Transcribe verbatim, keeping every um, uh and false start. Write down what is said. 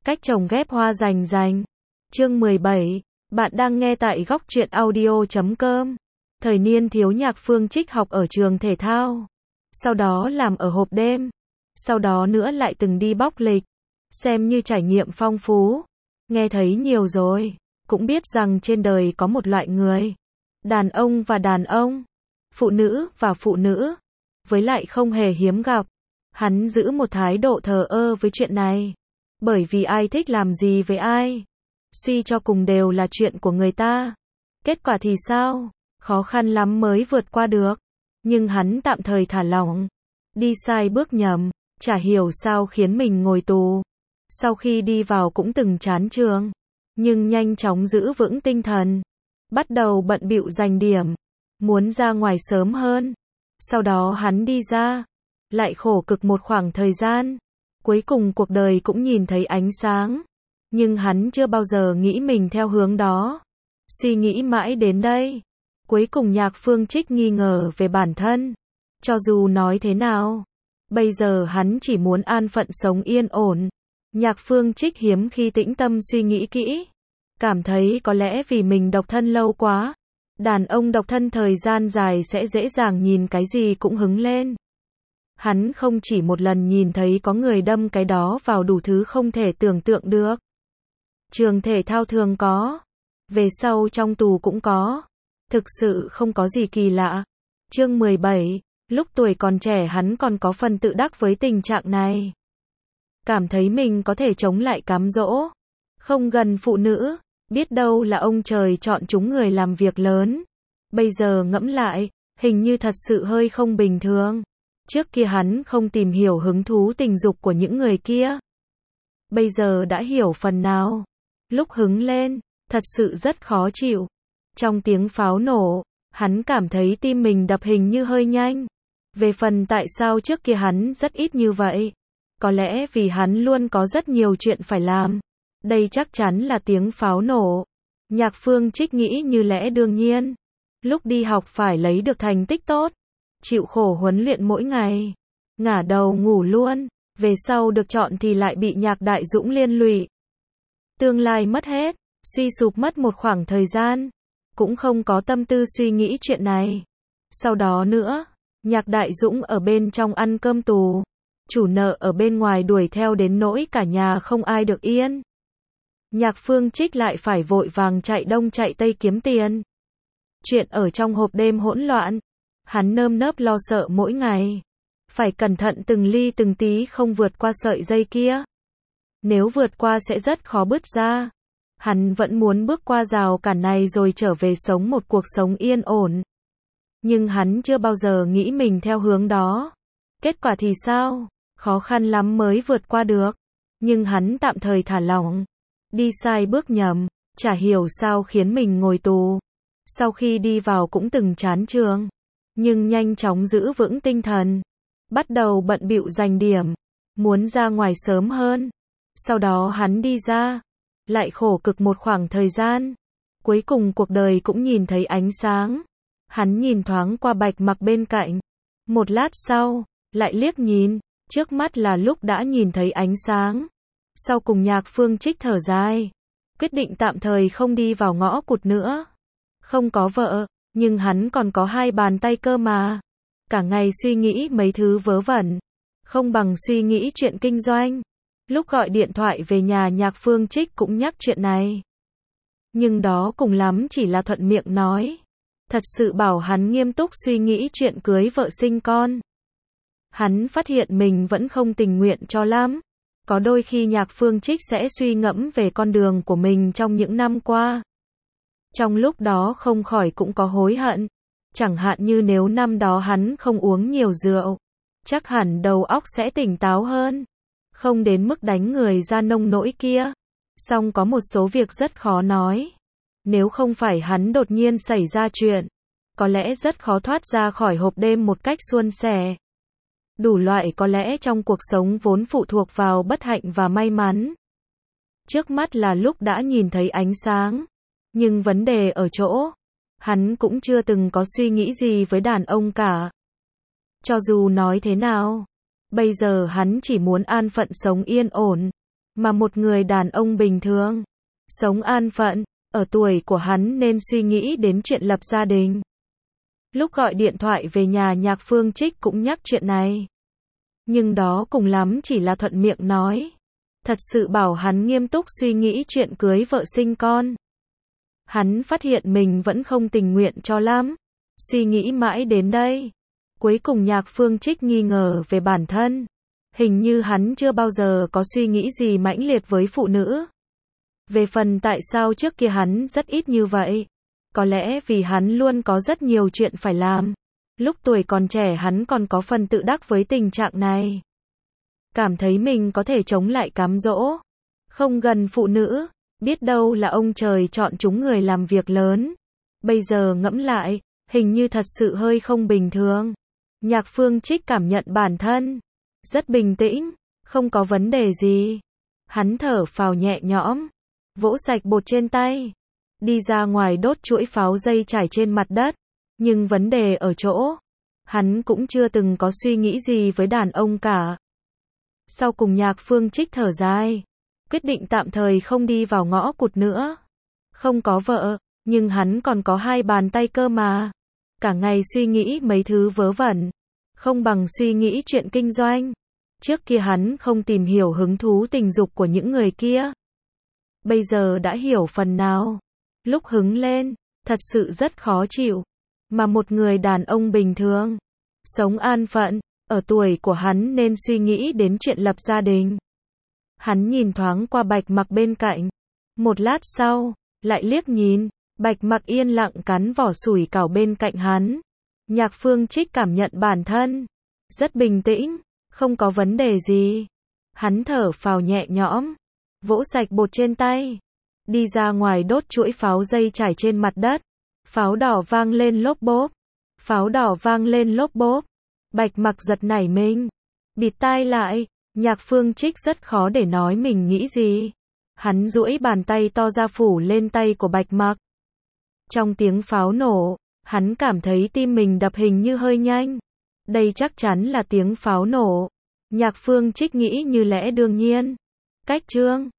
Cách trồng ghép hoa rành rành. Chương mười bảy. Bạn đang nghe tại góc truyện audio chấm com. Thời niên thiếu nhạc Phương Trích học ở trường thể thao. Sau đó làm ở hộp đêm. Sau đó nữa lại từng đi bóc lịch. Xem như trải nghiệm phong phú. Nghe thấy nhiều rồi. Cũng biết rằng trên đời có một loại người. Đàn ông và đàn ông. Phụ nữ và phụ nữ. Với lại không hề hiếm gặp. Hắn giữ một thái độ thờ ơ với chuyện này. Bởi vì ai thích làm gì với ai. Suy cho cùng đều là chuyện của người ta. Kết quả thì sao? Khó khăn lắm mới vượt qua được. Nhưng hắn tạm thời thả lỏng. Đi sai bước nhầm. Chả hiểu sao khiến mình ngồi tù. Sau khi đi vào cũng từng chán trường. Nhưng nhanh chóng giữ vững tinh thần. Bắt đầu bận bịu giành điểm. Muốn ra ngoài sớm hơn. Sau đó hắn đi ra. Lại khổ cực một khoảng thời gian. Cuối cùng cuộc đời cũng nhìn thấy ánh sáng. Nhưng hắn chưa bao giờ nghĩ mình theo hướng đó. Suy nghĩ mãi đến đây. Cuối cùng nhạc Phương Trích nghi ngờ về bản thân. Cho dù nói thế nào. Bây giờ hắn chỉ muốn an phận sống yên ổn. Nhạc Phương Trích hiếm khi tĩnh tâm suy nghĩ kỹ. Cảm thấy có lẽ vì mình độc thân lâu quá. Đàn ông độc thân thời gian dài sẽ dễ dàng nhìn cái gì cũng hứng lên. Hắn không chỉ một lần nhìn thấy có người đâm cái đó vào đủ thứ không thể tưởng tượng được. Trường thể thao thường có. Về sau trong tù cũng có. Thực sự không có gì kỳ lạ. Chương mười bảy. Lúc tuổi còn trẻ hắn còn có phần tự đắc với tình trạng này. Cảm thấy mình có thể chống lại cám dỗ. Không gần phụ nữ. Biết đâu là ông trời chọn chúng người làm việc lớn. Bây giờ ngẫm lại, hình như thật sự hơi không bình thường. Trước kia hắn không tìm hiểu hứng thú tình dục của những người kia. Bây giờ đã hiểu phần nào. Lúc hứng lên, thật sự rất khó chịu. Trong tiếng pháo nổ, hắn cảm thấy tim mình đập hình như hơi nhanh. Về phần tại sao trước kia hắn rất ít như vậy. Có lẽ vì hắn luôn có rất nhiều chuyện phải làm. Đây chắc chắn là tiếng pháo nổ. Nhạc Phương Trích nghĩ như lẽ đương nhiên. Lúc đi học phải lấy được thành tích tốt. Chịu khổ huấn luyện mỗi ngày. Ngả đầu ngủ luôn. Về sau được chọn thì lại bị Nhạc Đại Dũng liên lụy. Tương lai mất hết. Suy sụp mất một khoảng thời gian. Cũng không có tâm tư suy nghĩ chuyện này. Sau đó nữa. Nhạc Đại Dũng ở bên trong ăn cơm tù. Chủ nợ ở bên ngoài đuổi theo đến nỗi cả nhà không ai được yên. Nhạc Phương Trích lại phải vội vàng chạy đông chạy tây kiếm tiền. Chuyện ở trong hộp đêm hỗn loạn. Hắn nơm nớp lo sợ mỗi ngày. Phải cẩn thận từng ly từng tí không vượt qua sợi dây kia. Nếu vượt qua sẽ rất khó bứt ra. Hắn vẫn muốn bước qua rào cản này rồi trở về sống một cuộc sống yên ổn. Nhưng hắn chưa bao giờ nghĩ mình theo hướng đó. Kết quả thì sao? Khó khăn lắm mới vượt qua được. Nhưng hắn tạm thời thả lỏng. Đi sai bước nhầm. Chả hiểu sao khiến mình ngồi tù. Sau khi đi vào cũng từng chán trường. Nhưng nhanh chóng giữ vững tinh thần. Bắt đầu bận bịu giành điểm. Muốn ra ngoài sớm hơn. Sau đó hắn đi ra. Lại khổ cực một khoảng thời gian. Cuối cùng cuộc đời cũng nhìn thấy ánh sáng. Hắn nhìn thoáng qua Bạch Mặc bên cạnh. Một lát sau, lại liếc nhìn. Trước mắt là lúc đã nhìn thấy ánh sáng. Sau cùng Nhạc Phương Trích thở dài. Quyết định tạm thời không đi vào ngõ cụt nữa. Không có vợ. Nhưng hắn còn có hai bàn tay cơ mà. Cả ngày suy nghĩ mấy thứ vớ vẩn. Không bằng suy nghĩ chuyện kinh doanh. Lúc gọi điện thoại về nhà Nhạc Phương Trích cũng nhắc chuyện này. Nhưng đó cùng lắm chỉ là thuận miệng nói. Thật sự bảo hắn nghiêm túc suy nghĩ chuyện cưới vợ sinh con. Hắn phát hiện mình vẫn không tình nguyện cho lắm. Có đôi khi Nhạc Phương Trích sẽ suy ngẫm về con đường của mình trong những năm qua. Trong lúc đó không khỏi cũng có hối hận. Chẳng hạn như nếu năm đó hắn không uống nhiều rượu. Chắc hẳn đầu óc sẽ tỉnh táo hơn. Không đến mức đánh người ra nông nỗi kia. Song có một số việc rất khó nói. Nếu không phải hắn đột nhiên xảy ra chuyện. Có lẽ rất khó thoát ra khỏi hộp đêm một cách suôn sẻ. Đủ loại có lẽ trong cuộc sống vốn phụ thuộc vào bất hạnh và may mắn. Trước mắt là lúc đã nhìn thấy ánh sáng. Nhưng vấn đề ở chỗ, hắn cũng chưa từng có suy nghĩ gì với đàn ông cả. Cho dù nói thế nào, bây giờ hắn chỉ muốn an phận sống yên ổn. Mà một người đàn ông bình thường, sống an phận, ở tuổi của hắn nên suy nghĩ đến chuyện lập gia đình. Lúc gọi điện thoại về nhà Nhạc Phương Trích cũng nhắc chuyện này. Nhưng đó cùng lắm chỉ là thuận miệng nói. Thật sự bảo hắn nghiêm túc suy nghĩ chuyện cưới vợ sinh con. Hắn phát hiện mình vẫn không tình nguyện cho lắm. Suy nghĩ mãi đến đây. Cuối cùng Nhạc Phương Trích nghi ngờ về bản thân. Hình như hắn chưa bao giờ có suy nghĩ gì mãnh liệt với phụ nữ. Về phần tại sao trước kia hắn rất ít như vậy. Có lẽ vì hắn luôn có rất nhiều chuyện phải làm. Lúc tuổi còn trẻ hắn còn có phần tự đắc với tình trạng này. Cảm thấy mình có thể chống lại cám dỗ. Không gần phụ nữ. Biết đâu là ông trời chọn chúng người làm việc lớn. Bây giờ ngẫm lại, hình như thật sự hơi không bình thường. Nhạc Phương Trích cảm nhận bản thân rất bình tĩnh, không có vấn đề gì. Hắn thở phào nhẹ nhõm, vỗ sạch bột trên tay, đi ra ngoài đốt chuỗi pháo dây trải trên mặt đất. Nhưng vấn đề ở chỗ, hắn cũng chưa từng có suy nghĩ gì với đàn ông cả. Sau cùng Nhạc Phương Trích thở dài, quyết định tạm thời không đi vào ngõ cụt nữa. Không có vợ, nhưng hắn còn có hai bàn tay cơ mà. Cả ngày suy nghĩ mấy thứ vớ vẩn, không bằng suy nghĩ chuyện kinh doanh. Trước kia hắn không tìm hiểu hứng thú tình dục của những người kia. Bây giờ đã hiểu phần nào. Lúc hứng lên, thật sự rất khó chịu. Mà một người đàn ông bình thường, sống an phận, ở tuổi của hắn nên suy nghĩ đến chuyện lập gia đình. Hắn nhìn thoáng qua Bạch Mặc bên cạnh. Một lát sau, lại liếc nhìn, Bạch Mặc yên lặng cắn vỏ sủi cảo bên cạnh hắn. Nhạc Phương Trích cảm nhận bản thân rất bình tĩnh, không có vấn đề gì. Hắn thở phào nhẹ nhõm, vỗ sạch bột trên tay, đi ra ngoài đốt chuỗi pháo dây trải trên mặt đất. Pháo đỏ vang lên lốp bốp. Pháo đỏ vang lên lốp bốp. Bạch Mặc giật nảy mình, bịt tai lại. Nhạc Phương Trích rất khó để nói mình nghĩ gì. Hắn duỗi bàn tay to ra phủ lên tay của Bạch Mặc. Trong tiếng pháo nổ, hắn cảm thấy tim mình đập hình như hơi nhanh. Đây chắc chắn là tiếng pháo nổ. Nhạc Phương Trích nghĩ như lẽ đương nhiên. Cách chương